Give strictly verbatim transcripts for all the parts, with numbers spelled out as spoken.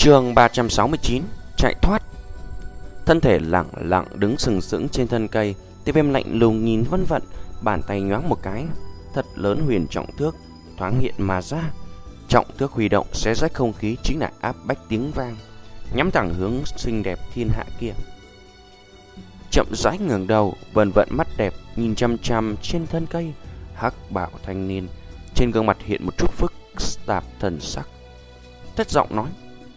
Chương ba trăm sáu mươi chín. Chạy thoát. Thân thể lặng lặng đứng sừng sững trên thân cây. Tiêu Viêm lạnh lùng nhìn Vân Vận, bàn tay nhoáng một cái, thật lớn huyền trọng thước thoáng hiện mà ra. Trọng thước huy động xé rách không khí, chính là áp bách tiếng vang, nhắm thẳng hướng xinh đẹp thiên hạ kia. Chậm rãi ngẩng đầu, Vân Vận mắt đẹp nhìn chăm chăm trên thân cây. Hắc bảo thanh niên trên gương mặt hiện một chút phức tạp thần sắc, thất giọng nói: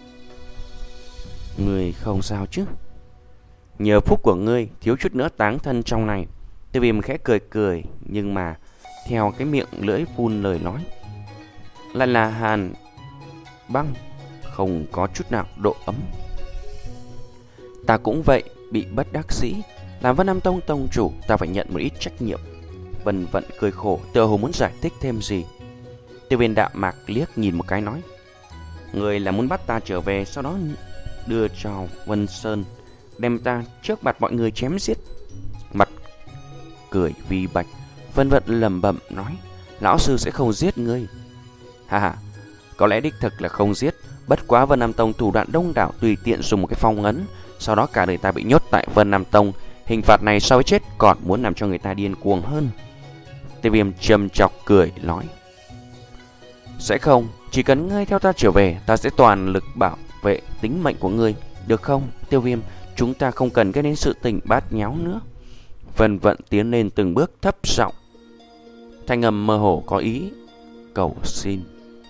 "Người không sao chứ? Nhờ phúc của ngươi, thiếu chút nữa táng thân trong này." Tiêu Viêm khẽ cười cười, nhưng mà theo cái miệng lưỡi phun lời nói lại là hàn băng, không có chút nào độ ấm. "Ta cũng vậy, bị bất đắc dĩ. Làm Vân Nam Tông tông chủ, ta phải nhận một ít trách nhiệm." Vân Vận cười khổ, tựa hồ muốn giải thích thêm gì. Tiêu Viêm đạm mạc liếc nhìn một cái nói: "Người là muốn bắt ta trở về, sau đó đưa cho Vân Sơn, đem ta trước mặt mọi người chém giết?" Mặt cười vi bạch, Vân Vận lẩm bẩm nói: "Lão sư sẽ không giết ngươi." "Ha ha, có lẽ đích thực là không giết, bất quá Vân Nam Tông thủ đoạn đông đảo, tùy tiện dùng một cái phong ấn, sau đó cả đời ta bị nhốt tại Vân Nam Tông. Hình phạt này so với chết còn muốn làm cho người ta điên cuồng hơn." Tiêu Viêm châm chọc cười nói: "Sẽ không, chỉ cần ngươi theo ta trở về, ta sẽ toàn lực bảo vệ tính mệnh của ngươi, được không? Tiêu Viêm, chúng ta không cần gây nên sự tình bát nháo nữa." Vân Vận tiến lên từng bước, thấp giọng, thanh âm mơ hồ có ý cầu xin: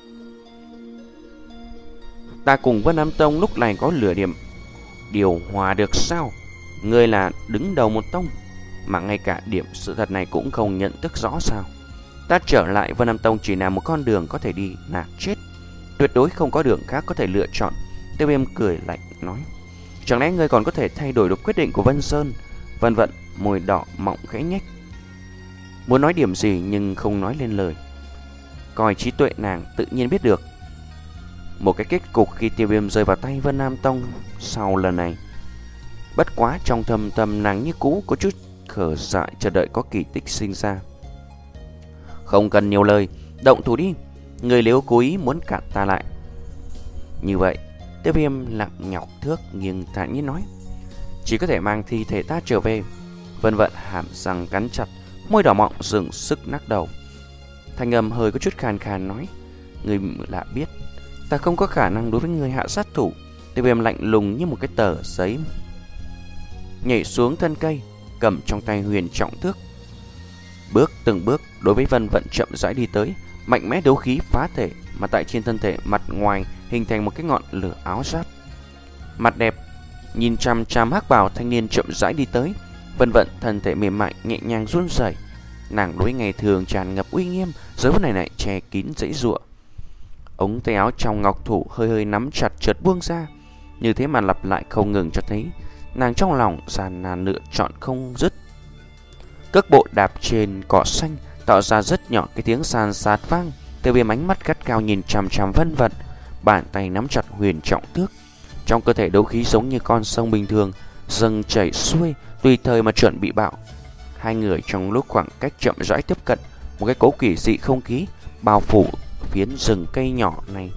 "Ta cùng Vân Nam Tông lúc này có lửa điểm điều hòa được sao? Ngươi là đứng đầu một tông mà ngay cả điểm sự thật này cũng không nhận thức rõ sao? Ta trở lại Vân Nam Tông chỉ là một con đường có thể đi là chết, tuyệt đối không có đường khác có thể lựa chọn." Tiêu Viêm cười lạnh nói: "Chẳng lẽ ngươi còn có thể thay đổi được quyết định của Vân Sơn?" Vân Vận môi đỏ mọng khẽ nhếch, muốn nói điểm gì nhưng không nói lên lời. Coi trí tuệ nàng tự nhiên biết được một cái kết cục khi Tiêu Viêm rơi vào tay Vân Nam Tông sau lần này. Bất quá trong thâm tâm nàng như cũ có chút khờ dại, chờ đợi có kỳ tích sinh ra. "Không cần nhiều lời, động thủ đi. Người nếu cố ý muốn cản ta lại như vậy." Tiêu Viêm lặng nhọc thước nghiêng thản nhiên nói: "Chỉ có thể mang thi thể ta trở về." Vân Vận hàm răng cắn chặt, môi đỏ mọng dừng sức nắc đầu, thanh âm hơi có chút khàn khàn nói: "Người lạ biết, ta không có khả năng đối với người hạ sát thủ." Tiêu Viêm lạnh lùng như một cái tờ giấy, nhảy xuống thân cây, cầm trong tay huyền trọng thước, bước từng bước đối với Vân Vận chậm rãi đi tới, mạnh mẽ đấu khí phá thể, mà tại trên thân thể mặt ngoài hình thành một cái ngọn lửa áo giáp. Mặt đẹp nhìn chằm chằm hắc bào thanh niên chậm rãi đi tới. Vân Vận thân thể mềm mại nhẹ nhàng run rẩy, nàng đối ngày thường tràn ngập uy nghiêm, giờ phút này lại che kín dãy giụa. Ống tay áo trong ngọc thủ hơi hơi nắm chặt chợt buông ra, như thế mà lặp lại không ngừng, cho thấy nàng trong lòng gian nan lựa chọn không dứt. Cước bộ đạp trên cỏ xanh tạo ra rất nhỏ cái tiếng san sát vang. Tiêu Viêm ánh mắt gắt cao nhìn chằm chằm Vân Vận, bàn tay nắm chặt huyền trọng thước, trong cơ thể đấu khí giống như con sông bình thường dâng chảy xuôi, tùy thời mà chuẩn bị bạo. Hai người trong lúc khoảng cách chậm rãi tiếp cận, một cái cỗ quỷ dị không khí bao phủ phiến rừng cây nhỏ này.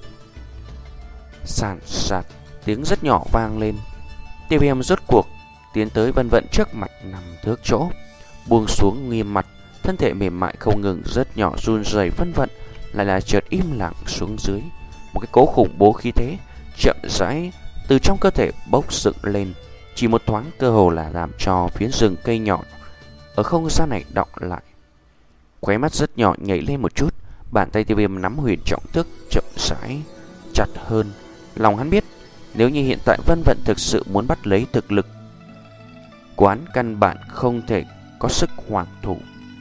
Sàn sạt tiếng rất nhỏ vang lên. Tiêu Viêm rốt cuộc tiến tới Vân Vận trước mặt nằm thước chỗ, buông xuống nghiêm mặt, thân thể mềm mại không ngừng rất nhỏ run rẩy. Vân Vận lại là chợt im lặng xuống dưới, một cái cỗ khủng bố khí thế chậm rãi từ trong cơ thể bốc dựng lên, chỉ một thoáng cơ hồ là làm cho phiến rừng cây nhỏ ở không gian này đọng lại. Khóe mắt rất nhỏ nhảy lên một chút, bàn tay Tiêu Viêm nắm huyền trọng thước chậm rãi chặt hơn. Lòng hắn biết, nếu như hiện tại Vân Vận thực sự muốn bắt lấy thực lực quán, căn bản không thể có sức hoàn thủ.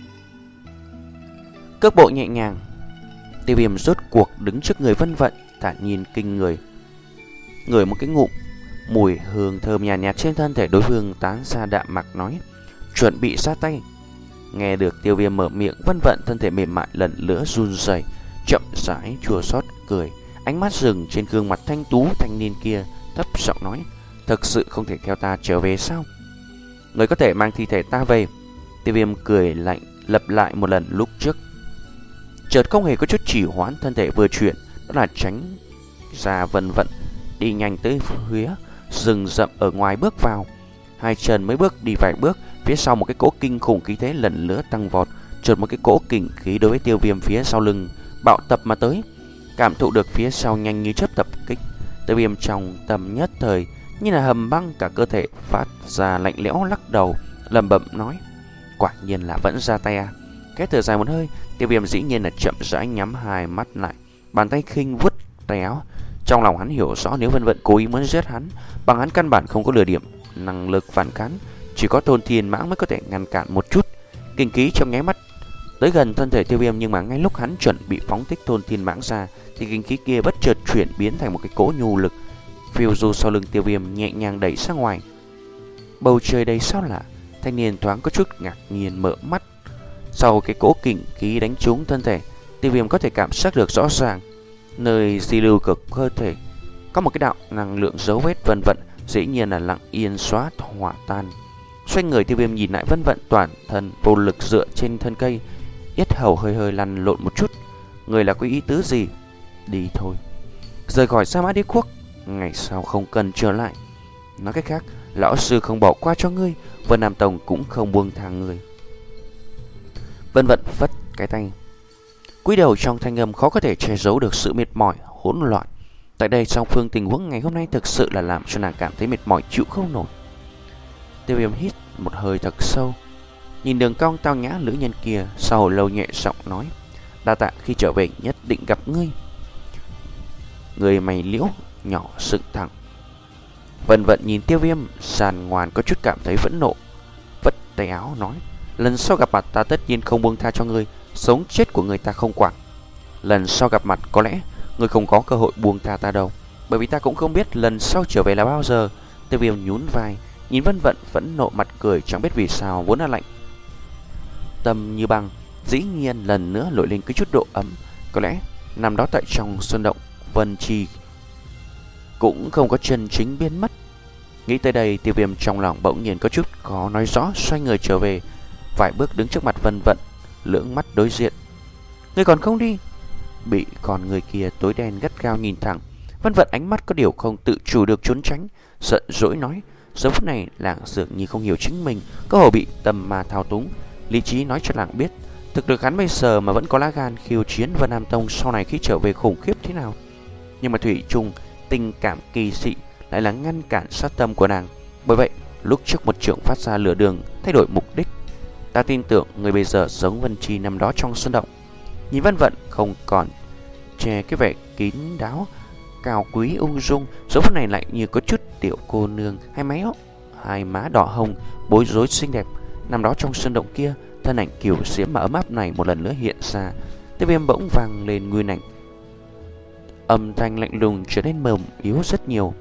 Cước bộ nhẹ nhàng, Tiêu Viêm rốt cuộc đứng trước người Vân Vận, thản nhiên kinh người, ngửi một cái ngụm mùi hương thơm nhàn nhạt, nhạt trên thân thể đối phương tán ra, đạm mạc nói: "Chuẩn bị ra tay." Nghe được Tiêu Viêm mở miệng, Vân Vận thân thể mềm mại lần nữa run rẩy, chậm rãi chua xót cười, ánh mắt dừng trên gương mặt thanh tú thanh niên kia, thấp giọng nói: "Thực sự không thể theo ta trở về sao? Người có thể mang thi thể ta về." Tiêu Viêm cười lạnh lặp lại một lần lúc trước, chợt không hề có chút chỉ hoãn, thân thể vừa chuyển, đó là tránh ra Vân Vận đi nhanh tới phía rừng rậm ở ngoài bước vào. Hai chân mới bước đi vài bước, phía sau một cái cỗ kinh khủng khí thế lần nữa tăng vọt, chợt một cái cỗ kình khí đối với Tiêu Viêm phía sau lưng bạo tập mà tới. Cảm thụ được phía sau nhanh như chớp tập kích, Tiêu Viêm trong tầm nhất thời như là hầm băng, cả cơ thể phát ra lạnh lẽo, lắc đầu lẩm bẩm nói: quả nhiên là vẫn ra tay à. Cái thở dài một hơi, Tiêu Viêm dĩ nhiên là chậm rãi nhắm hai mắt lại, bàn tay khinh vuốt tay áo. Trong lòng hắn hiểu rõ nếu Vân Vận cố ý muốn giết hắn, bằng hắn căn bản không có lừa điểm năng lực phản kháng, chỉ có Thôn Thiên Mãng mới có thể ngăn cản một chút. Kinh khí trong nháy mắt tới gần thân thể Tiêu Viêm, nhưng mà ngay lúc hắn chuẩn bị phóng thích Thôn Thiên Mãng ra thì kinh khí kia bất chợt chuyển biến thành một cái cỗ nhu lực, phiêu du sau lưng Tiêu Viêm nhẹ nhàng đẩy sang ngoài. Bầu trời đây sao lạ, thanh niên thoáng có chút ngạc nhiên mở mắt. Sau cái cỗ kinh khí đánh trúng thân thể, Tiêu Viêm có thể cảm giác được rõ ràng nơi di lưu cực cơ thể có một cái đạo năng lượng dấu vết. Vân Vận dĩ nhiên là lặng yên xóa hỏa tan. Xoay người, Tiêu Viêm nhìn lại Vân Vận toàn thân vô lực dựa trên thân cây, yết hầu hơi hơi lăn lộn một chút. Người là có ý tứ gì? Đi thôi, rời khỏi Sa Mã Đế Quốc, ngày sau không cần trở lại. Nói cách khác, lão sư không bỏ qua cho ngươi, Vân Nam Tông cũng không buông tha ngươi. Vân Vận phất cái tay, cúi đầu trong thanh âm khó có thể che giấu được sự mệt mỏi, hỗn loạn. Tại đây song phương tình huống ngày hôm nay thực sự là làm cho nàng cảm thấy mệt mỏi chịu không nổi. Tiêu Viêm hít một hơi thật sâu, nhìn đường cong tao nhã nữ nhân kia, sau hồi lâu nhẹ giọng nói: đa tạ, khi trở về nhất định gặp ngươi. Người mày liễu nhỏ dựng thẳng. Vân Vận nhìn Tiêu Viêm sàn ngoan có chút cảm thấy phẫn nộ, vất tay áo nói: lần sau gặp mặt ta tất nhiên không buông tha cho ngươi, sống chết của người ta không quản. Lần sau gặp mặt có lẽ ngươi không có cơ hội buông tha ta đâu, bởi vì ta cũng không biết lần sau trở về là bao giờ. Tiêu Viêm nhún vai, nhìn Vân Vận phẫn nộ mặt cười, chẳng biết vì sao vốn là lạnh tâm như băng, dĩ nhiên lần nữa nổi lên cái chút độ ấm. Có lẽ năm đó tại trong sơn động, Vân Chi cũng không có chân chính biến mất. Nghĩ tới đây, Tiêu Viêm trong lòng bỗng nhiên có chút khó nói rõ, xoay người trở về vài bước đứng trước mặt Vân Vận, lưỡng mắt đối diện. Ngươi còn không đi? Bị con người kia tối đen gắt gao nhìn thẳng, Vân Vận ánh mắt có điều không tự chủ được trốn tránh, giận dỗi nói: giờ phút này làng dường như không hiểu chính mình, có hồ bị tâm ma thao túng. Lý trí nói cho làng biết, thực lực hắn bây giờ mà vẫn có lá gan khiêu chiến Vân Nam Tông sau này khi trở về khủng khiếp thế nào. Nhưng mà thủy chung tình cảm kỳ dị lại là ngăn cản sát tâm của nàng. Bởi vậy lúc trước một trưởng phát ra lửa đường, thay đổi mục đích. Ta tin tưởng người bây giờ giống Vân Chi năm đó trong sơn động. Nhìn Vân Vận không còn che cái vẻ kín đáo cao quý ung dung, số phút này lại như có chút tiểu cô nương, hai méo hai má đỏ hồng, bối rối xinh đẹp. Năm đó trong sơn động kia, thân ảnh kiều diễm mà ấm áp này một lần nữa hiện ra. Tiêu Viêm bỗng vang lên nguyên ảnh, âm thanh lạnh lùng trở nên mềm yếu rất nhiều.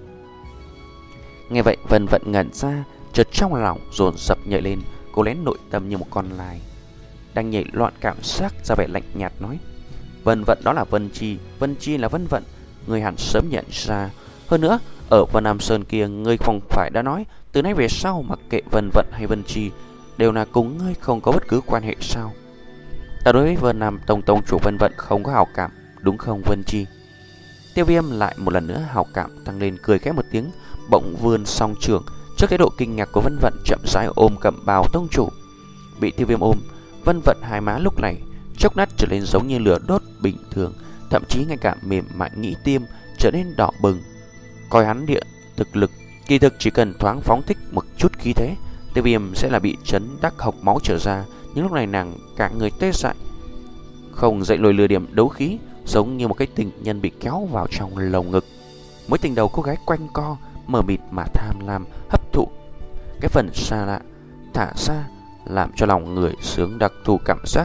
Nghe vậy Vân Vận ngẩn ra, chợt trong lòng dồn dập nhảy lên, cô lén nội tâm như một con lai đang nhảy loạn, cảm giác ra vẻ lạnh nhạt nói: Vân Vận đó là Vân Chi, Vân Chi là Vân Vận, người hẳn sớm nhận ra. Hơn nữa, ở Vân Nam Sơn kia, ngươi không phải đã nói từ nay về sau mặc kệ Vân Vận hay Vân Chi đều là cùng ngươi, không có bất cứ quan hệ sao? Ta đối với Vân Nam Tông Tông chủ Vân Vận không có hảo cảm, đúng không Vân Chi? Tiêu Viêm lại một lần nữa hảo cảm tăng lên, cười khẽ một tiếng, bỗng vươn song trường trước thái độ kinh ngạc của Vân Vận, chậm rãi ôm cẩm bào tông chủ. Bị Tiêu Viêm ôm, Vân Vận hai má lúc này chốc lát trở lên giống như lửa đốt bình thường, thậm chí ngay cả mềm mại nhĩ tiêm trở nên đỏ bừng. Coi hắn địa thực lực, kỳ thực chỉ cần thoáng phóng thích một chút khí thế, Tiêu Viêm sẽ là bị chấn đắc hộc máu trở ra. Nhưng lúc này nàng cả người tê dại, không dậy nổi lừa điểm đấu khí, giống như một cái tình nhân bị kéo vào trong lồng ngực. Mối tình đầu cô gái quanh co, mờ mịt mà tham lam, hấp thụ cái phần xa lạ thả ra, làm cho lòng người sướng đặc thù cảm giác.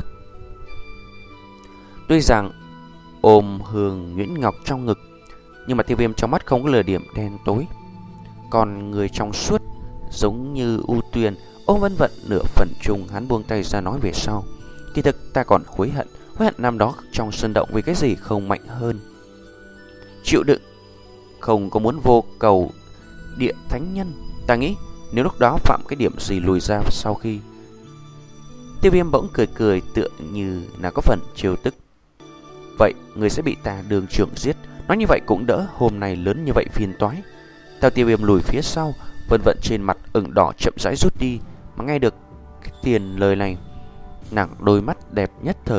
Tuy rằng ôm hương nhuyễn ngọc trong ngực, nhưng mà Tiêu Viêm trong mắt không có lừa điểm đen tối, còn người trong suốt giống như u tuyền ôm Vân Vận nửa phần chung. Hắn buông tay ra nói về sau: kỳ thực ta còn hối hận, hối hận năm đó trong sơn động vì cái gì không mạnh hơn, chịu đựng, không có muốn vô cầu địa thánh nhân. Ta nghĩ nếu lúc đó phạm cái điểm gì lùi ra sau khi. Tiêu Viêm bỗng cười cười tựa như là có phần trêu tức. Vậy người sẽ bị ta đường trưởng giết, Nói như vậy cũng đỡ, hôm nay lớn như vậy phiền toái. Theo Tiêu Viêm lùi phía sau, Vân Vận trên mặt ửng đỏ chậm rãi rút đi. Mà nghe được cái tiền lời này, nàng đôi mắt đẹp nhất thời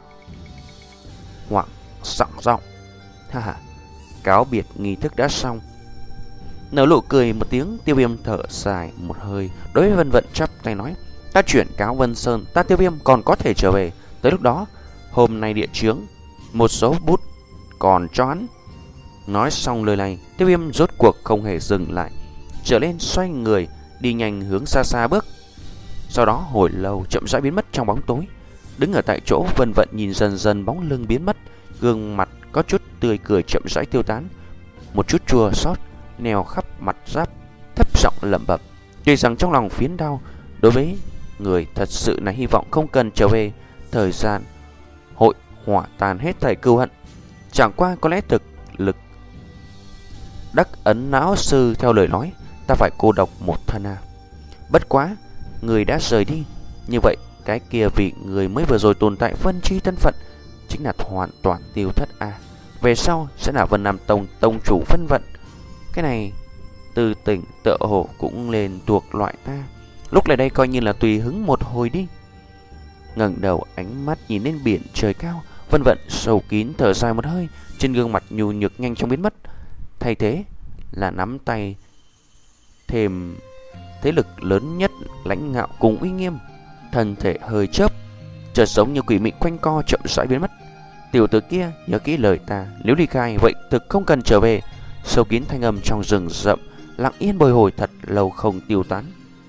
hoảng sẵn giọng: ha ha, cáo biệt nghi thức đã xong. Nở nụ cười một tiếng, Tiêu Viêm thở dài một hơi, đối với Vân Vận chắp tay nói: ta chuyển cáo Vân Sơn, ta Tiêu Viêm còn có thể trở về. Tới lúc đó, hôm nay địa chướng một số bút còn cho hắn. Nói xong lời này, Tiêu Viêm rốt cuộc không hề dừng lại, trở lên xoay người đi nhanh hướng xa xa bước. Sau đó hồi lâu chậm rãi biến mất trong bóng tối. Đứng ở tại chỗ, Vân Vận nhìn dần dần bóng lưng biến mất, gương mặt có chút tươi cười chậm rãi tiêu tán, một chút chua xót neo khắp mặt giáp, thấp giọng lẩm bẩm. Tuy rằng trong lòng phiến đau, đối với người thật sự là hy vọng không cần trở về, thời gian hội hỏa tàn hết thảy cừu hận. Chẳng qua có lẽ thực lực đắc ấn não sư theo lời nói, ta phải cô độc một thân à. Bất quá, người đã rời đi, như vậy cái kia vị người mới vừa rồi tồn tại phân chi thân phận chính là hoàn toàn tiêu thất à. Về sau sẽ là Vân Nam Tông tông chủ Vân Vận. Cái này từ tỉnh tựa hồ cũng lên thuộc loại ta. Lúc này đây coi như là tùy hứng một hồi đi. Ngẩng đầu ánh mắt nhìn lên biển trời cao, Vân Vận sâu kín thở dài một hơi, trên gương mặt nhu nhược nhanh chóng biến mất, thay thế là nắm tay thêm thế lực lớn nhất lãnh ngạo cùng uy nghiêm. Thân thể hơi chớp, chợt giống như quỷ mị quanh co chậm rãi biến mất. Tiểu tử kia nhớ kỹ lời ta, nếu đi khai vậy thực không cần trở về. Sâu kín thanh âm trong rừng rậm lặng yên bồi hồi thật lâu không tiêu tán.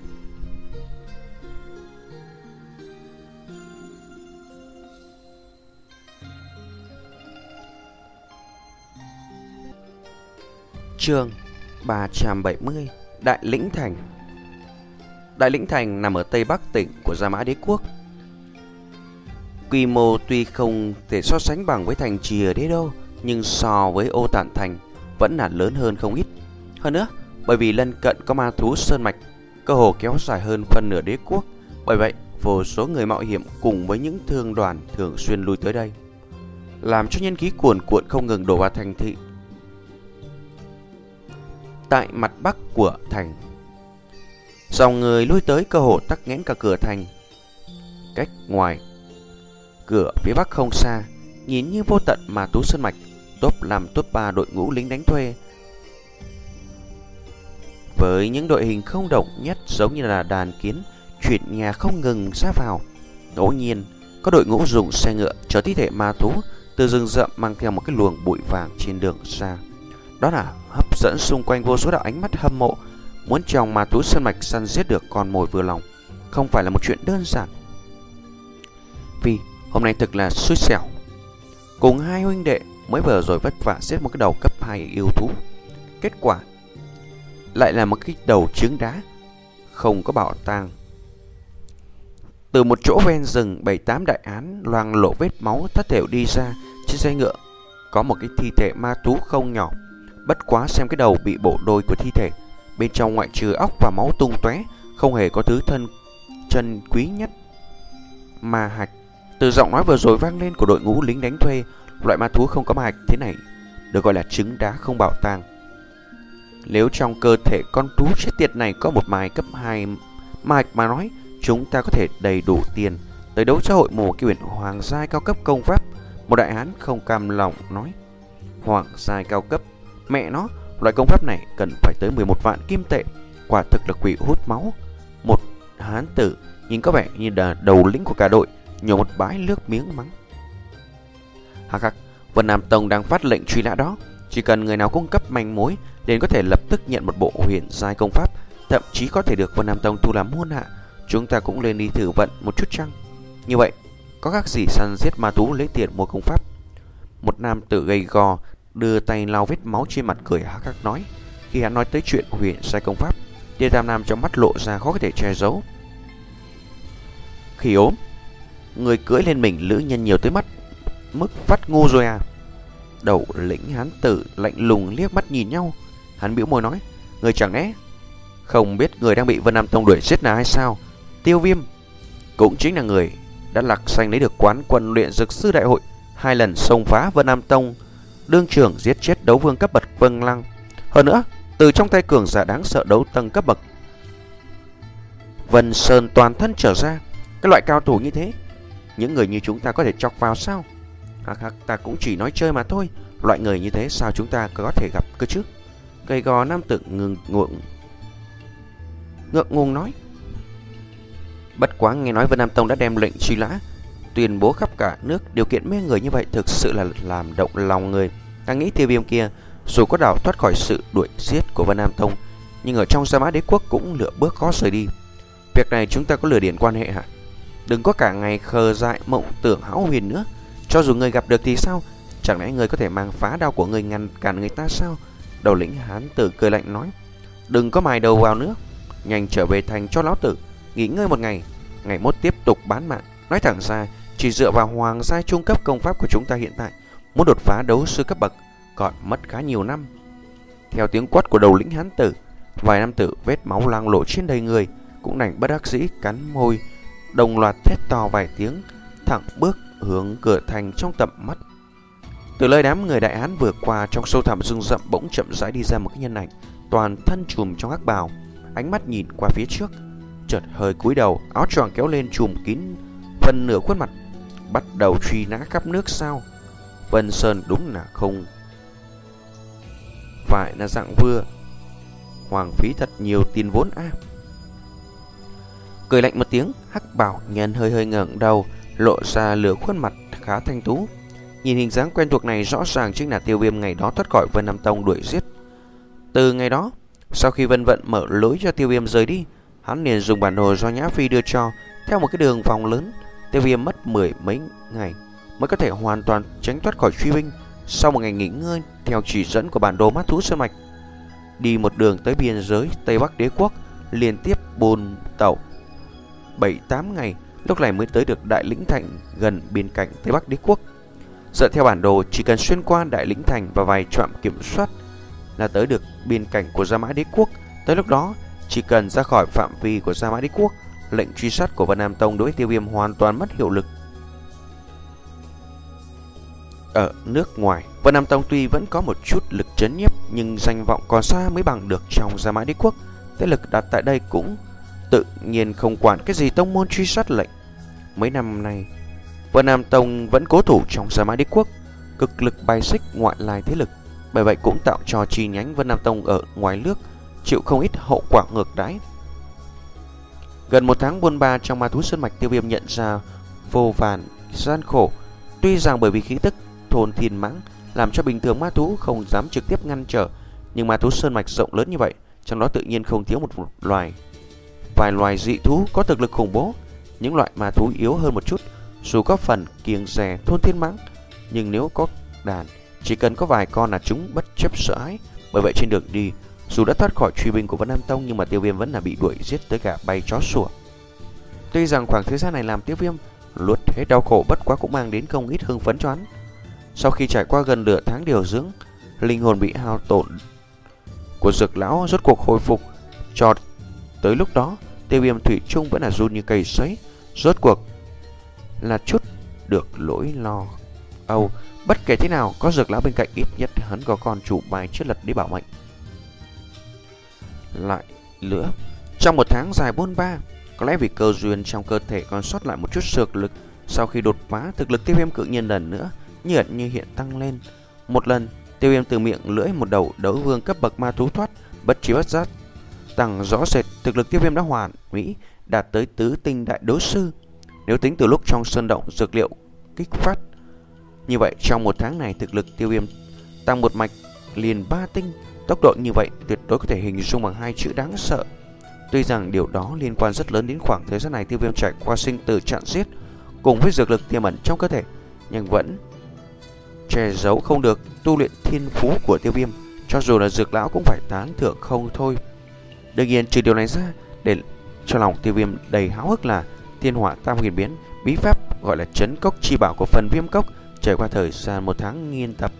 Chương ba trăm bảy mươi: Đại Lĩnh Thành. Đại Lĩnh Thành nằm ở tây bắc tỉnh của Gia Mã Đế Quốc. Quy mô tuy không thể so sánh bằng với thành trì ở đế đô, nhưng so với Ô Tản Thành vẫn là lớn hơn không ít. Hơn nữa, bởi vì lân cận có ma thú sơn mạch, cơ hồ kéo dài hơn phân nửa đế quốc, bởi vậy vô số người mạo hiểm cùng với những thương đoàn thường xuyên lui tới đây, làm cho nhân khí cuồn cuộn không ngừng đổ vào thành thị. Tại mặt bắc của thành, dòng người lui tới cơ hồ tắc nghẽn cả cửa thành. Cách ngoài cửa phía bắc không xa, nhìn như vô tận mà thú sơn mạch, top làm top ba đội ngũ lính đánh thuê, với những đội hình không đồng nhất giống như là đàn kiến chuyển nhà không ngừng ra vào. Ngẫu nhiên có đội ngũ dùng xe ngựa chở thi thể ma thú từ rừng rậm mang theo một cái luồng bụi vàng trên đường xa. Đó là hấp dẫn xung quanh vô số đạo ánh mắt hâm mộ, muốn trong ma thú sơn mạch săn giết được con mồi vừa lòng không phải là một chuyện đơn giản. Vì hôm nay thực là xui xẻo, cùng hai huynh đệ mới vừa rồi vất vả giết một cái đầu cấp hai yêu thú, kết quả lại là một cái đầu trứng đá không có bảo tàng. Từ một chỗ ven rừng, bảy tám đại án loang lộ vết máu thất thểu đi ra. Trên xe ngựa có một cái thi thể ma thú không nhỏ, bất quá xem cái đầu bị bổ đôi của thi thể, bên trong ngoại trừ óc và máu tung tóe, không hề có thứ thân chân quý nhất ma hạch. Từ giọng nói vừa rồi vang lên của đội ngũ lính đánh thuê, loại ma thú không có ma hạch thế này được gọi là trứng đá không bảo tàng. Nếu trong cơ thể con thú chết tiệt này có một mài cấp hai ma hạch mà nói, chúng ta có thể đầy đủ tiền tới đấu xã hội mùa kỳ huyền hoàng giai cao cấp công pháp. Một đại hán không cam lòng nói: Hoàng giai cao cấp, mẹ nó, loại công pháp này cần phải tới mười một vạn kim tệ, quả thực là quỷ hút máu. Một hán tử nhìn có vẻ như là đầu lĩnh của cả đội, nhổ một bãi nước miếng mắng: Hắc hắc, Vân Nam Tông đang phát lệnh truy nã đó, chỉ cần người nào cung cấp manh mối liền có thể lập tức nhận một bộ huyền giai công pháp, thậm chí có thể được Vân Nam Tông thu làm môn hạ. Chúng ta cũng lên đi thử vận một chút chăng? Như vậy có khác gì săn giết ma thú lấy tiền mua công pháp? Một nam tử gầy gò đưa tay lau vết máu trên mặt, cười hắc hắc nói. Khi hắn nói tới chuyện huyền giai công pháp, tia tam nam trong mắt lộ ra khó có thể che giấu. Khi ốm, người cưỡi lên mình lữ nhân nhiều tới mắt mức phát ngu rồi à? Đầu lĩnh hán tử lạnh lùng liếc mắt nhìn nhau, hắn bĩu môi nói: Người chẳng lẽ không biết người đang bị Vân Nam Tông đuổi giết là hay sao? Tiêu Viêm cũng chính là người đã lặc xanh lấy được quán quân luyện dược sư đại hội, hai lần xông phá Vân Nam Tông đương trường giết chết đấu vương cấp bậc Vân Lăng. Hơn nữa, từ trong tay cường giả đáng sợ đấu tầng cấp bậc Vân Sơn toàn thân trở ra. Cái loại cao thủ như thế, những người như chúng ta có thể chọc vào sao? Hắc hắc, ta cũng chỉ nói chơi mà thôi. Loại người như thế sao chúng ta có thể gặp cơ chứ? Gầy gò nam tử ngừng ngượng ngượng ngùng nói. Bất quá nghe nói Vân Nam Tông đã đem lệnh truy nã tuyên bố khắp cả nước, điều kiện mê người như vậy thực sự là làm động lòng người. Ta nghĩ Tiêu Viêm kia dù có đào thoát khỏi sự đuổi giết của Vân Nam Tông, nhưng ở trong Gia Mã Đế Quốc cũng lựa bước khó rời đi. Việc này chúng ta có lừa điện quan hệ hả? Đừng có cả ngày khờ dại mộng tưởng hão huyền nữa. Cho dù người gặp được thì sao? Chẳng lẽ người có thể mang phá đao của người ngăn cản người ta sao? Đầu lĩnh hán tử cười lạnh nói. Đừng có mài đầu vào nữa, nhanh trở về thành cho lão tử nghỉ ngơi một ngày, ngày mốt tiếp tục bán mạng. Nói thẳng ra, chỉ dựa vào hoàng giai trung cấp công pháp của chúng ta hiện tại, muốn đột phá đấu sư cấp bậc còn mất khá nhiều năm. Theo tiếng quát của đầu lĩnh hán tử, vài nam tử vết máu loang lổ trên đầy người cũng đành bất đắc dĩ cắn môi, đồng loạt thét to vài tiếng, thẳng bước hướng cửa thành trong tầm mắt. Từ nơi đám người đại hán vừa qua, trong sâu thẳm rừng rậm bỗng chậm rãi đi ra một cái nhân ảnh, toàn thân trùm trong hắc bào, ánh mắt nhìn qua phía trước, chợt hơi cúi đầu, áo choàng kéo lên trùm kín phần nửa khuôn mặt, bắt đầu truy nã khắp nước sao? Vân Sơn đúng là không phải là dạng vừa, hoàng phí thật nhiều tiền vốn a. À. Cười lạnh một tiếng, hắc bào nhân hơi hơi ngẩng đầu, lộ ra lửa khuôn mặt khá thanh tú. Nhìn hình dáng quen thuộc này, rõ ràng chính là Tiêu Viêm ngày đó thoát khỏi Vân Nam Tông đuổi giết. Từ ngày đó, sau khi Vân Vận mở lối cho Tiêu Viêm rời đi, hắn liền dùng bản đồ do Nhã Phi đưa cho, theo một cái đường vòng lớn. Tiêu Viêm mất mười mấy ngày mới có thể hoàn toàn tránh thoát khỏi truy binh. Sau một ngày nghỉ ngơi, theo chỉ dẫn của bản đồ Mát Thú Sơn Mạch, đi một đường tới biên giới Tây Bắc Đế Quốc, liên tiếp bôn tàu bảy tám ngày, lúc này mới tới được Đại Lĩnh Thành gần biên cảnh Tây Bắc Đế Quốc. Dựa theo bản đồ, chỉ cần xuyên qua Đại Lĩnh Thành và vài trạm kiểm soát là tới được biên cảnh của Gia Mã Đế Quốc. Tới lúc đó, chỉ cần ra khỏi phạm vi của Gia Mã Đế Quốc, lệnh truy sát của Vân Nam Tông đối với Tiêu Viêm hoàn toàn mất hiệu lực. Ở nước ngoài, Vân Nam Tông tuy vẫn có một chút lực trấn nhiếp, nhưng danh vọng còn xa mới bằng được trong Gia Mã Đế Quốc. Thế lực đặt tại đây cũng tự nhiên không quản cái gì tông môn truy sát lệnh. Mấy năm nay, Vân Nam Tông vẫn cố thủ trong Gia Mã Đế Quốc, cực lực bài xích ngoại lai thế lực. Bởi vậy cũng tạo cho chi nhánh Vân Nam Tông ở ngoài nước chịu không ít hậu quả ngược đãi. Gần một tháng buôn ba trong Ma Thú Sơn Mạch, Tiêu Viêm nhận ra vô vàn gian khổ. Tuy rằng bởi vì khí tức thôn thiên mãng làm cho bình thường ma thú không dám trực tiếp ngăn trở, nhưng Ma Thú Sơn Mạch rộng lớn như vậy, trong đó tự nhiên không thiếu một loài vài loài dị thú có thực lực khủng bố. Những loại ma thú yếu hơn một chút, dù có phần kiêng dè thôn thiên mãng, nhưng nếu có đàn, chỉ cần có vài con là chúng bất chấp sợ hãi. Bởi vậy trên đường đi, dù đã thoát khỏi truy binh của Vân Nam Tông, nhưng mà Tiêu Viêm vẫn là bị đuổi giết tới cả bay chó sủa. Tuy rằng khoảng thời gian này làm Tiêu Viêm luốt hết đau khổ, bất quá cũng mang đến không ít hưng phấn cho hắn. Sau khi trải qua gần nửa tháng điều dưỡng, linh hồn bị hao tổn của Dược lão rốt cuộc hồi phục. Cho tới lúc đó, Tiêu Viêm thủy chung vẫn là run như cây sấy, rốt cuộc là chút được lỗi lo âu. Bất kể thế nào, có Dược lão bên cạnh, ít nhất hắn có con chủ bài chết lật để bảo mệnh. Lại nữa, trong một tháng dài bôn ba, có lẽ vì cơ duyên trong cơ thể còn sót lại một chút dược lực, sau khi đột phá, thực lực Tiêu Viêm cự nhiên lần nữa như ẩn như hiện tăng lên. Một lần, Tiêu Viêm từ miệng lưỡi một đầu đấu vương cấp bậc ma thú thoát, bất trí bất giác tăng rõ rệt. Thực lực Tiêu Viêm đã hoàn mỹ, đạt tới tứ tinh đại đấu sư. Nếu tính từ lúc trong sơn động dược liệu kích phát, như vậy trong một tháng này thực lực Tiêu Viêm tăng một mạch liền ba tinh. Tốc độ như vậy tuyệt đối có thể hình dung bằng hai chữ đáng sợ. Tuy rằng điều đó liên quan rất lớn đến khoảng thời gian này Tiêu Viêm trải qua sinh tử chặn giết, cùng với dược lực tiềm ẩn trong cơ thể, nhưng vẫn che giấu không được tu luyện thiên phú của Tiêu Viêm. Cho dù là Dược lão cũng phải tán thưởng không thôi. Đương nhiên trừ điều này ra, để cho lòng Tiêu Viêm đầy háo hức là Thiên Hỏa Tam Huyền Biến, bí pháp gọi là Trấn Cốc Chi Bảo của phần Viêm Cốc. Trải qua thời gian một tháng nghiên tập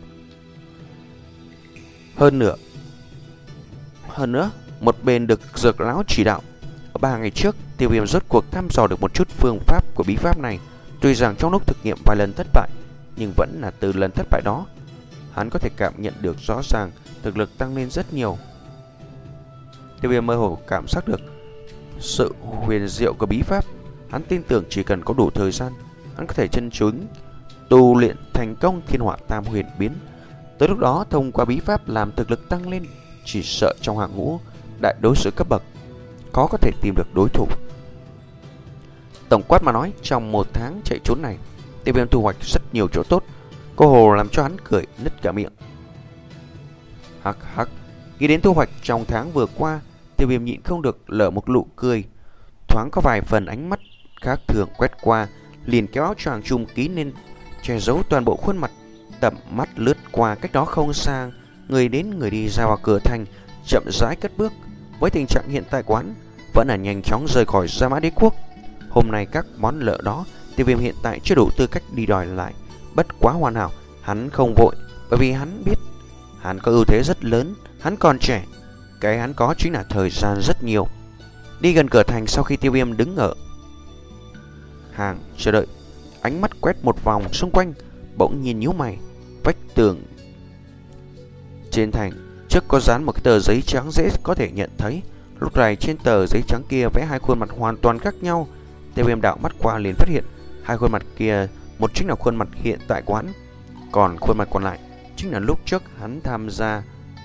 hơn nữa hơn nữa một bên được Dược lão chỉ đạo. Ở ba ngày trước, Tiêu Viêm rốt cuộc thăm dò được một chút phương pháp của bí pháp này. Tuy rằng trong lúc thực nghiệm vài lần thất bại, nhưng vẫn là từ lần thất bại đó, hắn có thể cảm nhận được rõ ràng thực lực tăng lên rất nhiều. Tiêu Viêm mơ hồ cảm giác được sự huyền diệu của bí pháp. Hắn tin tưởng chỉ cần có đủ thời gian, hắn có thể chân chính tu luyện thành công Thiên Hỏa Tam Huyền Biến. Tới lúc đó, thông qua bí pháp làm thực lực tăng lên, chỉ sợ trong hàng ngũ đại đối xử cấp bậc khó có thể tìm được đối thủ. Tổng quát mà nói, trong một tháng chạy trốn này, Tiêu Viêm thu hoạch rất nhiều chỗ tốt, cô hồ làm cho hắn cười nứt cả miệng. Hắc hắc, nghĩ đến thu hoạch trong tháng vừa qua, Tiêu Viêm nhịn không được lở một nụ cười. Thoáng có vài phần ánh mắt khác thường quét qua, liền kéo áo choàng trùm kín nên che giấu toàn bộ khuôn mặt. Tầm mắt lướt qua cách đó không xa, người đến người đi ra vào cửa thành, chậm rãi cất bước. Với tình trạng hiện tại quán, vẫn là nhanh chóng rời khỏi Gia Mã Đế Quốc. Hôm nay các món nợ đó, Tiêu Viêm hiện tại chưa đủ tư cách đi đòi lại. Bất quá hoàn hảo, hắn không vội, bởi vì hắn biết hắn có ưu thế rất lớn, hắn còn trẻ, cái hắn có chính là thời gian rất nhiều. Đi gần cửa thành, sau khi Tiêu Viêm đứng ở hàng chờ đợi, ánh mắt quét một vòng xung quanh, bỗng nhìn nhíu mày. Vách tường trên thành trước có dán một cái tờ giấy trắng dễ có thể nhận thấy. Lúc này trên tờ giấy trắng kia vẽ hai khuôn mặt hoàn toàn khác nhau. Tiêu Viêm đảo mắt qua liền phát hiện hai khuôn mặt kia, một chính là khuôn mặt hiện tại của hắn, còn khuôn mặt còn lại chính là lúc trước hắn tham gia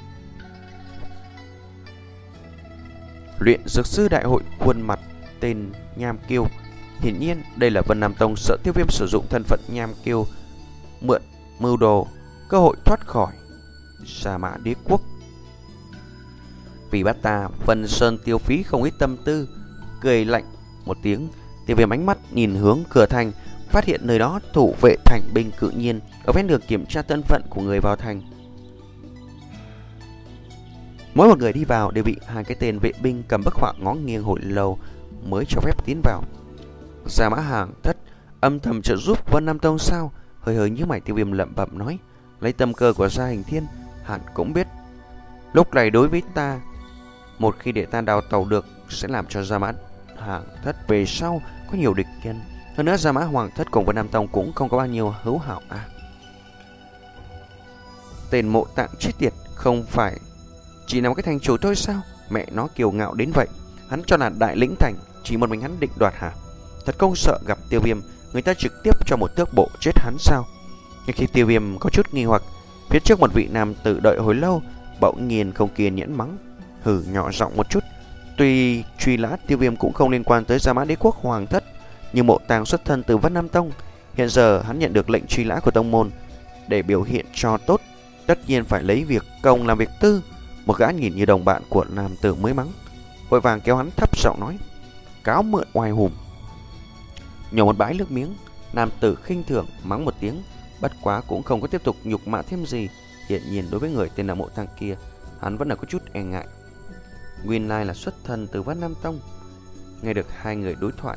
luyện dược sư đại hội, khuôn mặt tên Nham Kiêu. Hiển nhiên đây là Vân Nam Tông sợ Tiêu Viêm sử dụng thân phận Nham Kiêu mượn mưu đồ cơ hội thoát khỏi Sa Mã Đế Quốc. Vì bắt ta, Vân Sơn tiêu phí không ít tâm tư. Cười lạnh một tiếng, Tiêu Viêm ánh mắt nhìn hướng cửa thành, phát hiện nơi đó thủ vệ thành binh cự nhiên ở ven đường kiểm tra thân phận của người vào thành. Mỗi một người đi vào đều bị hai cái tên vệ binh cầm bức họa ngó nghiêng hồi lâu mới cho phép tiến vào. Gia Mã Hàng Thất âm thầm trợ giúp Vân Nam Tông sao? Hơi hơi như mày, Tiêu Viêm lẩm bẩm nói, lấy tâm cơ của Gia Hình Thiên, hắn cũng biết lúc này đối với ta, một khi để ta đào tàu được sẽ làm cho Gia Mã Hàng Thất về sau có nhiều địch nhân. Hơn nữa Gia Mã Hoàng Thất cùng Vân Nam Tông cũng không có bao nhiêu hữu hảo à. Tên Mộ Tạng chết tiệt, không phải chỉ là một cái thành chủ thôi sao? Mẹ nó kiêu ngạo đến vậy, hắn cho là đại lĩnh thành chỉ một mình hắn định đoạt hả? Thật không sợ gặp Tiêu Viêm, người ta trực tiếp cho một tước bộ chết hắn sao? Nhưng khi Tiêu Viêm có chút nghi hoặc, phía trước một vị nam tử đợi hồi lâu bỗng nhiên không kiên nhẫn mắng, hừ nhỏ giọng một chút. Tuy truy lã Tiêu Viêm cũng không liên quan tới Gia Mã Đế Quốc Hoàng Thất, nhưng Mộ Tàng xuất thân từ Vân Nam Tông, hiện giờ hắn nhận được lệnh truy lã của tông môn, để biểu hiện cho tốt, tất nhiên phải lấy việc công làm việc tư. Một gã nhìn như đồng bạn của nam tử mới mắng, vội vàng kéo hắn thấp giọng nói, cáo mượn oai hùng. Nhổ một bãi nước miếng, nam tử khinh thường mắng một tiếng, bất quá cũng không có tiếp tục nhục mạ thêm gì. Hiện nhiên đối với người tên là Mộ Tàng kia, hắn vẫn là có chút e ngại. Nguyên lai là xuất thân từ Vân Nam Tông. Nghe được hai người đối thoại,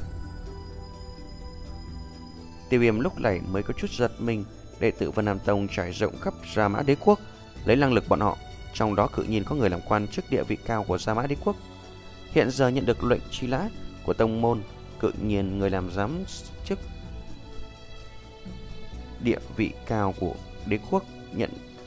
Tiêu Viêm lúc này mới có chút giật mình. Đệ tử Vân Nam Tông trải rộng khắp Gia Mã Đế Quốc, lấy năng lực bọn họ, trong đó cự nhiên có người làm quan chức địa vị cao của Gia Mã Đế Quốc. Hiện giờ nhận được lệnh truy lã của tông môn, cự nhiên người làm giám chức địa vị cao của đế quốc nhận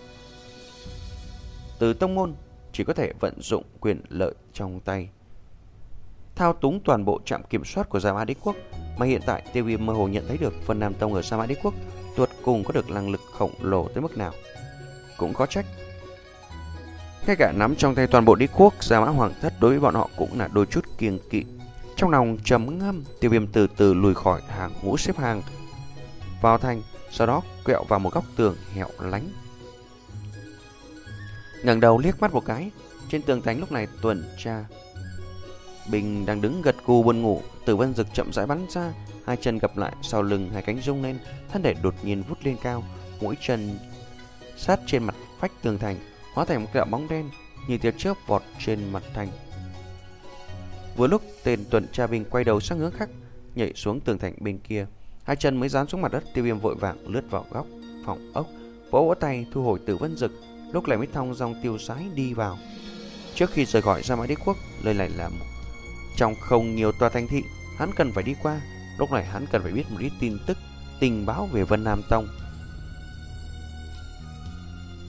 từ tông môn chỉ có thể vận dụng quyền lợi trong tay, thao túng toàn bộ trạm kiểm soát của Gia Mã Đế Quốc. Mà hiện tại Tiêu Viêm mơ hồ nhận thấy được Vân Nam Tông ở Gia Mã Đế Quốc tuột cùng có được năng lực khổng lồ tới mức nào. Cũng có trách, ngay cả nắm trong tay toàn bộ đế quốc, Gia Mã Hoàng Thất đối với bọn họ cũng là đôi chút kiêng kỵ. Trong lòng trầm ngâm, Tiêu Viêm từ từ lùi khỏi hàng ngũ xếp hàng vào thành, sau đó quẹo vào một góc tường hẻo lánh. Ngẩng đầu liếc mắt một cái, trên tường thành lúc này tuần tra binh đang đứng gật gù buồn ngủ. Tử Vân Dực chậm rãi bắn ra, hai chân gập lại sau lưng, hai cánh rung lên, thân thể đột nhiên vút lên cao, mũi chân sát trên mặt vách tường thành, hóa thành một đạo bóng đen như tia chớp vọt trên mặt thành. Vừa lúc tên tuần tra binh quay đầu sang hướng khác, nhảy xuống tường thành bên kia, hai chân mới dán xuống mặt đất. Tiêu Viêm vội vàng lướt vào góc phòng ốc, vỗ vỗ tay thu hồi Tử Vân Dực, lúc này mới thong dong tiêu sái đi vào. Trước khi rời khỏi Gia Mã Đế Quốc, nơi này là một trong không nhiều tòa thành thị hắn cần phải đi qua. Lúc này hắn cần phải biết một ít tin tức tình báo về Vân Nam Tông.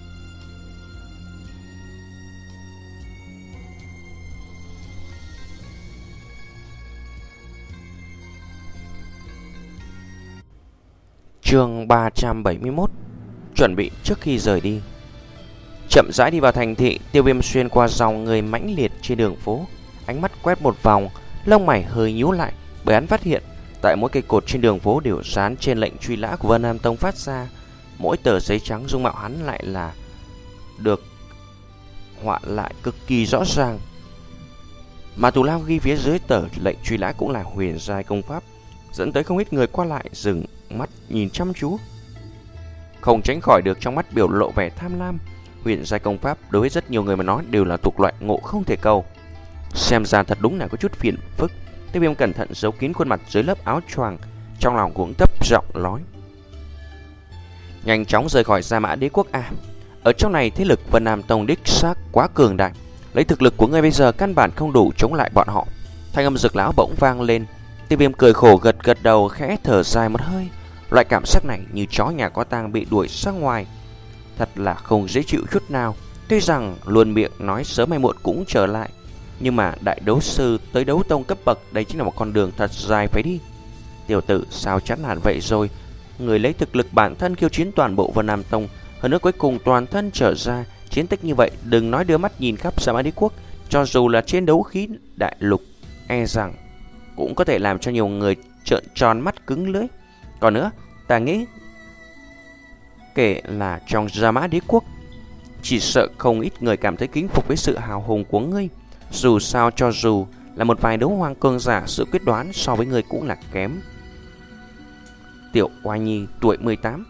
Chương ba trăm bảy mươi mốt. Chuẩn bị trước khi rời đi. Chậm rãi đi vào thành thị, Tiêu Viêm xuyên qua dòng người mãnh liệt trên đường phố, ánh mắt quét một vòng, lông mày hơi nhíu lại, bởi hắn phát hiện tại mỗi cây cột trên đường phố đều dán trên lệnh truy nã của Vân Nam Tông phát ra. Mỗi tờ giấy trắng dung mạo hắn lại là được họa lại cực kỳ rõ ràng, mà tù lao ghi phía dưới tờ lệnh truy nã cũng là huyền giai công pháp, dẫn tới không ít người qua lại dừng mắt nhìn chăm chú, không tránh khỏi được trong mắt biểu lộ vẻ tham lam. Huyền giai công pháp đối với rất nhiều người mà nói đều là thuộc loại ngộ không thể cầu. Xem ra thật đúng là có chút phiền phức. Tiêu Viêm cẩn thận giấu kín khuôn mặt dưới lớp áo choàng, trong lòng cũng thấp giọng nói: nhanh chóng rời khỏi Gia Mã Đế quốc a. À, ở trong này thế lực Vân Nam Tông đích xác quá cường đại, lấy thực lực của ngươi bây giờ căn bản không đủ chống lại bọn họ. Thanh âm Dược lão bỗng vang lên. Tiêu Viêm cười khổ gật gật đầu, khẽ thở dài một hơi. Loại cảm giác này như chó nhà có tang bị đuổi ra ngoài, thật là không dễ chịu chút nào. Tuy rằng luôn miệng nói sớm hay muộn cũng trở lại, nhưng mà đại đấu sư tới đấu tông cấp bậc, đây chính là một con đường thật dài phải đi. Tiểu tử sao chán nản vậy rồi? Người lấy thực lực bản thân khiêu chiến toàn bộ Vân Nam Tông, hơn nữa cuối cùng toàn thân trở ra, chiến tích như vậy đừng nói đưa mắt nhìn khắp Gia Mã Đế quốc, cho dù là trên đấu khí đại lục, e rằng cũng có thể làm cho nhiều người trợn tròn mắt cứng lưỡi. Còn nữa, ta nghĩ kể là trong Gia Mã Đế quốc, chỉ sợ không ít người cảm thấy kính phục với sự hào hùng của ngươi. Dù sao cho dù là một vài đấu hoàng cường giả, sự quyết đoán so với ngươi cũng là kém. Tiểu Oai Nhi tuổi mười tám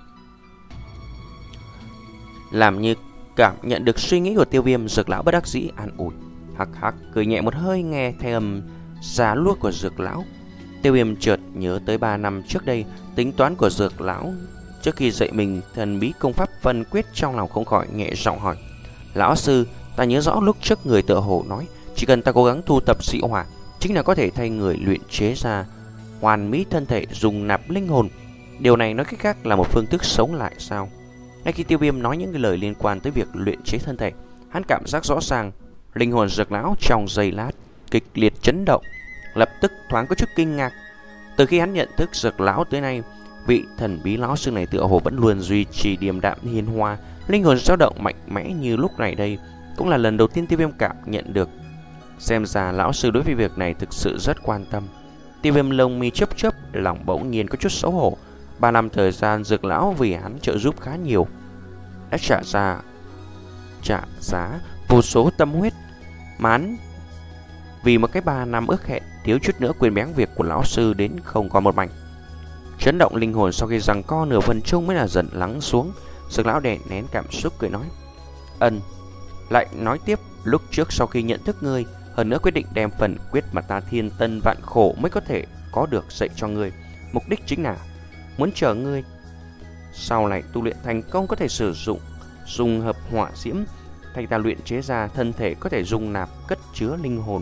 làm như cảm nhận được suy nghĩ của Tiêu Viêm, Dược lão bất đắc dĩ an ủi, hắc hắc cười nhẹ một hơi. Nghe thanh âm giá luốc của Dược lão, Tiêu Viêm chợt nhớ tới ba năm trước đây tính toán của Dược lão trước khi dạy mình thần bí công pháp phân quyết, trong lòng không khỏi nhẹ giọng hỏi: lão sư, ta nhớ rõ lúc trước người tựa hồ nói chỉ cần ta cố gắng thu tập dị hỏa, chính là có thể thay người luyện chế ra hoàn mỹ thân thể dùng nạp linh hồn. Điều này nói cách khác là một phương thức sống lại sao? Ngay khi Tiêu Viêm nói những cái lời liên quan tới việc luyện chế thân thể, hắn cảm giác rõ ràng linh hồn Dược lão trong giây lát kịch liệt chấn động, lập tức thoáng có chút kinh ngạc. Từ khi hắn nhận thức Dược lão tới nay, vị thần bí lão sư này tựa hồ vẫn luôn duy trì điềm đạm hiền hòa, linh hồn dao động mạnh mẽ như lúc này đây cũng là lần đầu tiên Tiêu Viêm cảm nhận được. Xem ra lão sư đối với việc này thực sự rất quan tâm. Tiêu Viêm lông mi chớp chớp, lòng bỗng nhiên có chút xấu hổ. Ba năm thời gian Dược lão vì hắn trợ giúp khá nhiều, đã trả ra trả giá vô số tâm huyết, mà hắn vì một cái ba năm ước hẹn thiếu chút nữa quên bén việc của lão sư đến không còn một mảnh. Chấn động linh hồn sau khi giằng co nửa phần chung mới là dần lắng xuống. Dược lão đè nén cảm xúc cười nói: ân, lại nói tiếp, lúc trước sau khi nhận thức ngươi, hơn nữa quyết định đem phần quyết mà ta thiên tân vạn khổ mới có thể có được dạy cho ngươi, mục đích chính là muốn chờ ngươi sau này tu luyện thành công có thể sử dụng dùng hợp hỏa diễm thay ta luyện chế ra thân thể có thể dung nạp cất chứa linh hồn.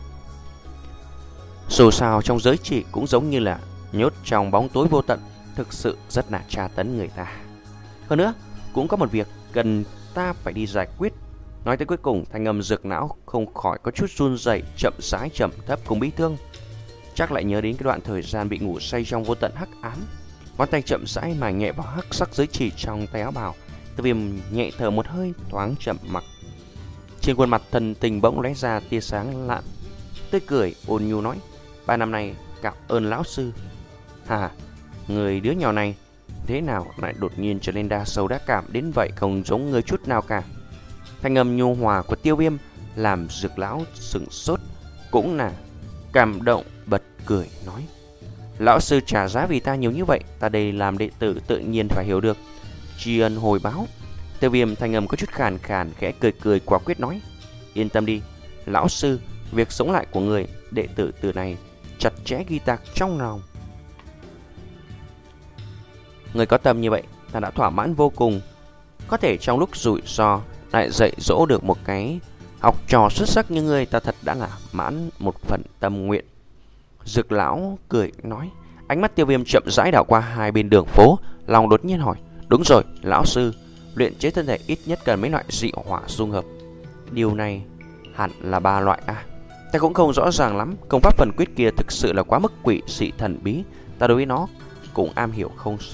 Dù sao trong giới chỉ cũng giống như là nhốt trong bóng tối vô tận, thực sự rất là tra tấn người ta. Hơn nữa cũng có một việc cần ta phải đi giải quyết. Nói tới cuối cùng, thanh âm Dược não không khỏi có chút run rẩy, chậm rãi trầm thấp cùng bi thương. Chắc lại nhớ đến cái đoạn thời gian bị ngủ say trong vô tận hắc ám. Ngón tay chậm rãi mài nhẹ vào hắc sắc giới chỉ trong tay áo bào. Tiêu Viêm nhẹ thở một hơi, thoáng chậm mặc. Trên khuôn mặt thần tình bỗng lóe ra tia sáng lạ, tươi cười ôn nhu nói: ba năm nay cảm ơn lão sư. Hà, người đứa nhỏ này thế nào lại đột nhiên trở nên đa sầu đa cảm đến vậy, không giống người chút nào cả. Thanh âm nhu hòa của Tiêu Viêm làm Dược lão sững sốt, cũng là cảm động bật cười nói: lão sư trả giá vì ta nhiều như vậy, ta đây làm đệ tử tự nhiên phải hiểu được tri ân hồi báo. Tiêu Viêm thanh âm có chút khàn khàn, khẽ cười cười quả quyết nói: yên tâm đi, lão sư, việc sống lại của người, đệ tử từ này chặt chẽ ghi tạc trong lòng. Người có tâm như vậy, ta đã thỏa mãn vô cùng. Có thể trong lúc rủi ro lại dạy dỗ được một cái học trò xuất sắc như ngươi, ta thật đã là mãn một phần tâm nguyện. Dược lão cười nói. Ánh mắt Tiêu Viêm chậm rãi đảo qua hai bên đường phố, lòng đột nhiên hỏi: đúng rồi, lão sư, luyện chế thân thể ít nhất cần mấy loại dị hỏa dung hợp. Điều này hẳn là ba loại à? Ta cũng không rõ ràng lắm. Công pháp phần quyết kia thực sự là quá mức quỷ dị thần bí, ta đối với nó cũng am hiểu không sâu.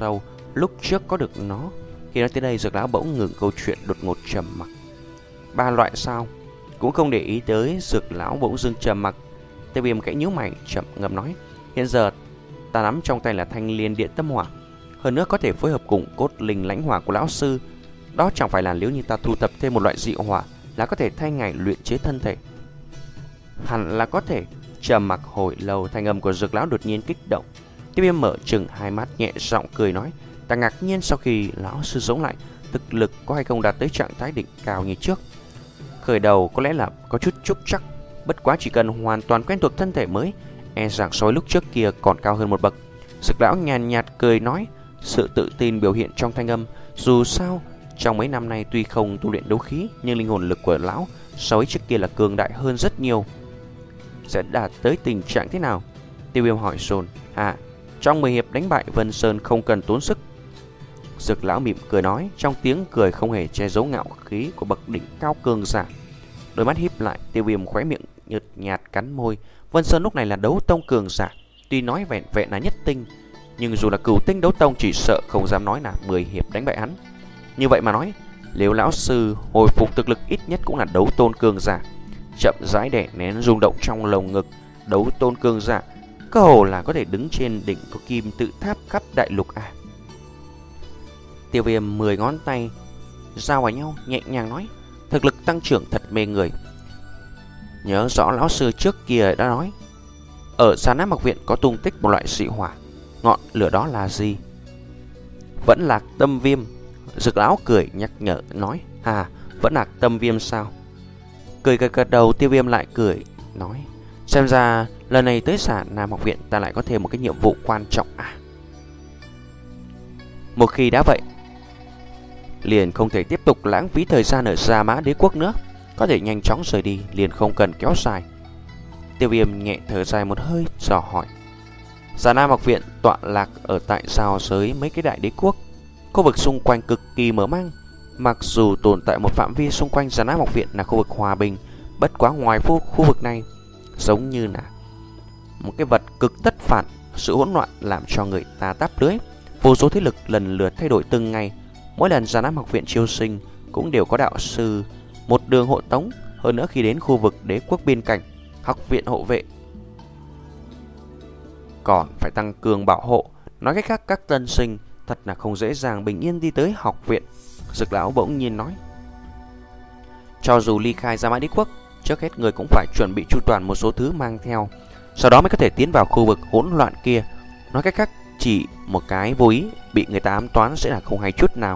lúc trước có được nó. Khi nói tới đây, Dược lão bỗng ngừng câu chuyện, đột ngột trầm mặc. Ba loại sao? Cũng không để ý tới Dược lão bỗng dưng trầm mặc, Tiêu Viêm khẽ nhíu mày, chậm ngâm nói: hiện giờ ta nắm trong tay là thanh liên điện tâm hỏa, hơn nữa có thể phối hợp cùng cốt linh lãnh hỏa của lão sư. Đó chẳng phải là nếu như ta thu thập thêm một loại dị hỏa là có thể thay ngài luyện chế thân thể? Hẳn là có thể. Trầm mặc hồi lâu, thanh âm của Dược lão đột nhiên kích động. Tiêu Viêm mở trừng hai mắt, nhẹ giọng cười nói: ta ngạc nhiên sau khi lão sư sống lại, thực lực có hay không đạt tới trạng thái đỉnh cao như trước. Khởi đầu có lẽ là có chút trúc chắc, bất quá chỉ cần hoàn toàn quen thuộc thân thể mới, e rằng so với lúc trước kia còn cao hơn một bậc. Dược lão nhàn nhạt cười nói, sự tự tin biểu hiện trong thanh âm. Dù sao, trong mấy năm nay tuy không tu luyện đấu khí, nhưng linh hồn lực của lão so với trước kia là cường đại hơn rất nhiều. Sẽ đạt tới tình trạng thế nào? Tiêu Viêm hỏi dồn. À, trong mười hiệp đánh bại Vân Sơn không cần tốn sức. Dược lão mỉm cười nói, trong tiếng cười không hề che giấu ngạo khí của bậc đỉnh cao cường giả. Đôi mắt híp lại, Tiêu Viêm khóe miệng nhợt nhạt cắn môi. Vân Sơn lúc này là đấu tông cường giả, tuy nói vẹn vẹn là nhất tinh, nhưng dù là cửu tinh đấu tông chỉ sợ không dám nói là mười hiệp đánh bại hắn. Như vậy mà nói, nếu lão sư hồi phục thực lực ít nhất cũng là đấu tôn cường giả. Chậm rãi đè nén rung động trong lồng ngực, đấu tôn cường giả cơ hồ là có thể đứng trên đỉnh của kim tự tháp khắp đại lục à. Tiêu Viêm mười ngón tay giao vào nhau, nhẹ nhàng nói, thực lực tăng trưởng thật mê người. Nhớ rõ lão sư trước kia đã nói, ở Sa Nam Học Viện có tung tích một loại dị hỏa, ngọn lửa đó là gì? Vẫn Lạc Tâm Viêm. Dược lão cười nhắc nhở nói, à, vẫn Lạc Tâm Viêm sao? Cười gật gật đầu, Tiêu Viêm lại cười nói, xem ra lần này tới Sa Nam Học Viện ta lại có thêm một cái nhiệm vụ quan trọng à. Một khi đã vậy, liền không thể tiếp tục lãng phí thời gian ở Gia Mã Đế Quốc nữa, có thể nhanh chóng rời đi, liền không cần kéo dài. Tiêu Viêm nhẹ thở dài một hơi, dò hỏi, Sa Nam Học Viện tọa lạc ở tại sao giới mấy cái đại đế quốc, khu vực xung quanh cực kỳ mở mang. Mặc dù tồn tại một phạm vi xung quanh Sa Nam Học Viện là khu vực hòa bình, bất quá ngoài khu, khu vực này giống như là một cái vật cực tất phản, sự hỗn loạn làm cho người ta táp lưới. Vô số thế lực lần lượt thay đổi từng ngày. Mỗi lần Sa Nam Học Viện chiêu sinh cũng đều có đạo sư một đường hộ tống. Hơn nữa khi đến khu vực đế quốc biên cảnh, học viện hộ vệ còn phải tăng cường bảo hộ. Nói cách khác, các tân sinh thật là không dễ dàng bình yên đi tới học viện. Dược lão bỗng nhiên nói, cho dù ly khai Gia Mã Đế Quốc, trước hết người cũng phải chuẩn bị chu toàn một số thứ mang theo, sau đó mới có thể tiến vào khu vực hỗn loạn kia. Nói cách khác, chỉ một cái vô ý bị người ta ám toán sẽ là không hay chút nào.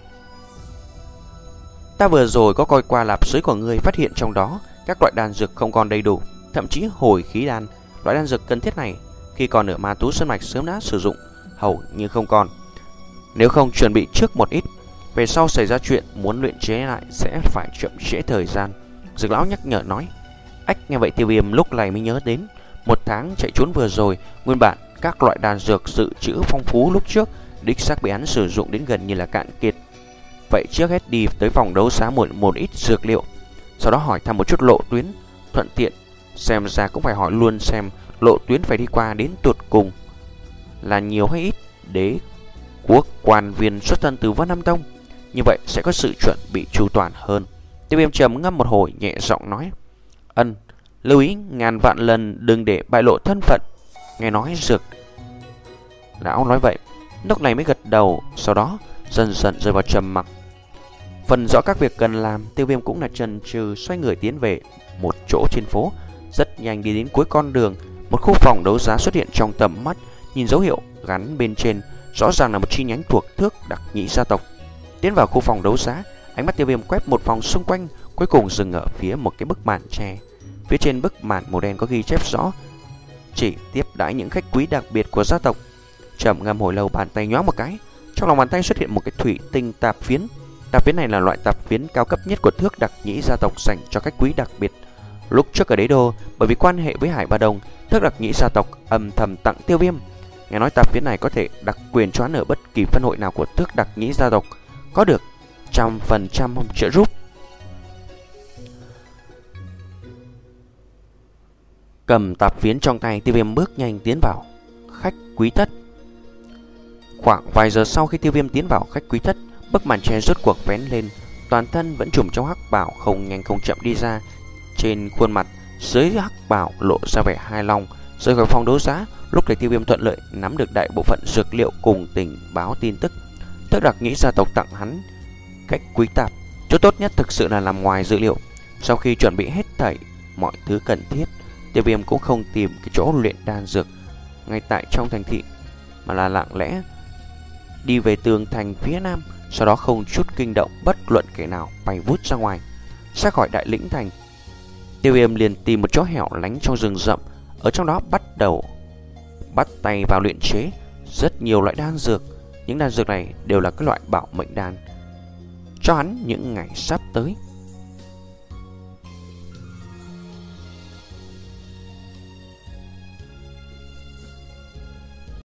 Ta vừa rồi có coi qua lạp giới của ngươi, phát hiện trong đó các loại đan dược không còn đầy đủ, thậm chí hồi khí đan, loại đan dược cần thiết này khi còn ở Ma Tú Sơn Mạch sớm đã sử dụng hầu như không còn. Nếu không chuẩn bị trước một ít, về sau xảy ra chuyện muốn luyện chế lại sẽ phải chậm trễ thời gian. Dược lão nhắc nhở nói. Ách, nghe vậy Tiêu Viêm lúc này mới nhớ đến một tháng chạy trốn vừa rồi, nguyên bản các loại đan dược dự trữ phong phú lúc trước đích xác bị hắn sử dụng đến gần như là cạn kiệt. Vậy trước hết đi tới phòng đấu giá một, một ít dược liệu, sau đó hỏi thăm một chút lộ tuyến, thuận tiện xem ra cũng phải hỏi luôn xem lộ tuyến phải đi qua đến tụt cùng là nhiều hay ít. Đế quốc quan viên xuất thân từ Vân Nam Tông, như vậy sẽ có sự chuẩn bị chu toàn hơn. Tiêu Viêm trầm ngâm một hồi, nhẹ giọng nói, ân, lưu ý ngàn vạn lần đừng để bại lộ thân phận. Nghe nói Dược lão nói vậy, lúc này mới gật đầu, sau đó dần dần rơi vào trầm mặc. Phần rõ các việc cần làm, Tiêu Viêm cũng là chần chừ xoay người tiến về một chỗ trên phố. Rất nhanh đi đến cuối con đường, một khu phòng đấu giá xuất hiện trong tầm mắt. Nhìn dấu hiệu gắn bên trên, rõ ràng là một chi nhánh thuộc Thước Đặc Nhĩ gia tộc. Tiến vào khu phòng đấu giá, ánh mắt Tiêu Viêm quét một vòng xung quanh, cuối cùng dừng ở phía một cái bức màn tre. Phía trên bức màn màu đen có ghi chép rõ, chỉ tiếp đãi những khách quý đặc biệt của gia tộc. Trầm ngâm hồi lâu, bàn tay nhoáng một cái, trong lòng bàn tay xuất hiện một cái thủy tinh tạp phiến. Tạp phiến này là loại tạp phiến cao cấp nhất của Thước Đặc Nhĩ gia tộc, dành cho khách quý đặc biệt. Lúc trước ở đế đô, bởi vì quan hệ với Hải Ba Đông, Thước Đặc Nhĩ gia tộc âm thầm tặng Tiêu Viêm. Nghe nói tạp phiến này có thể đặc quyền cho hắn ở bất kỳ phân hội nào của Thước Đặc Nhĩ gia tộc, có được trăm phần trăm trợ giúp. Cầm tạp phiến trong tay, Tiêu Viêm bước nhanh tiến vào khách quý thất. Khoảng vài giờ sau khi Tiêu Viêm tiến vào khách quý thất, bức màn che rốt cuộc vén lên, toàn thân vẫn trùm trong hắc bào không nhanh không chậm đi ra. Trên khuôn mặt dưới hắc bào lộ ra vẻ hài lòng. Rời khỏi phòng đấu giá, lúc này Tiêu Viêm thuận lợi nắm được đại bộ phận dược liệu cùng tình báo tin tức. Thất Đặc Nhĩ gia tộc tặng hắn khách quý tạp, chỗ tốt nhất thực sự là nằm ngoài dữ liệu. Sau khi chuẩn bị hết thảy mọi thứ cần thiết, Tiêu Viêm cũng không tìm cái chỗ luyện đan dược ngay tại trong thành thị, mà là lặng lẽ đi về tường thành phía nam, sau đó không chút kinh động bất luận kẻ nào bay vút ra ngoài. Ra khỏi đại lĩnh thành, Tiêu Viêm liền tìm một chỗ hẻo lánh trong rừng rậm, ở trong đó bắt đầu bắt tay vào luyện chế rất nhiều loại đan dược. Những đan dược này đều là các loại bảo mệnh đan cho hắn những ngày sắp tới.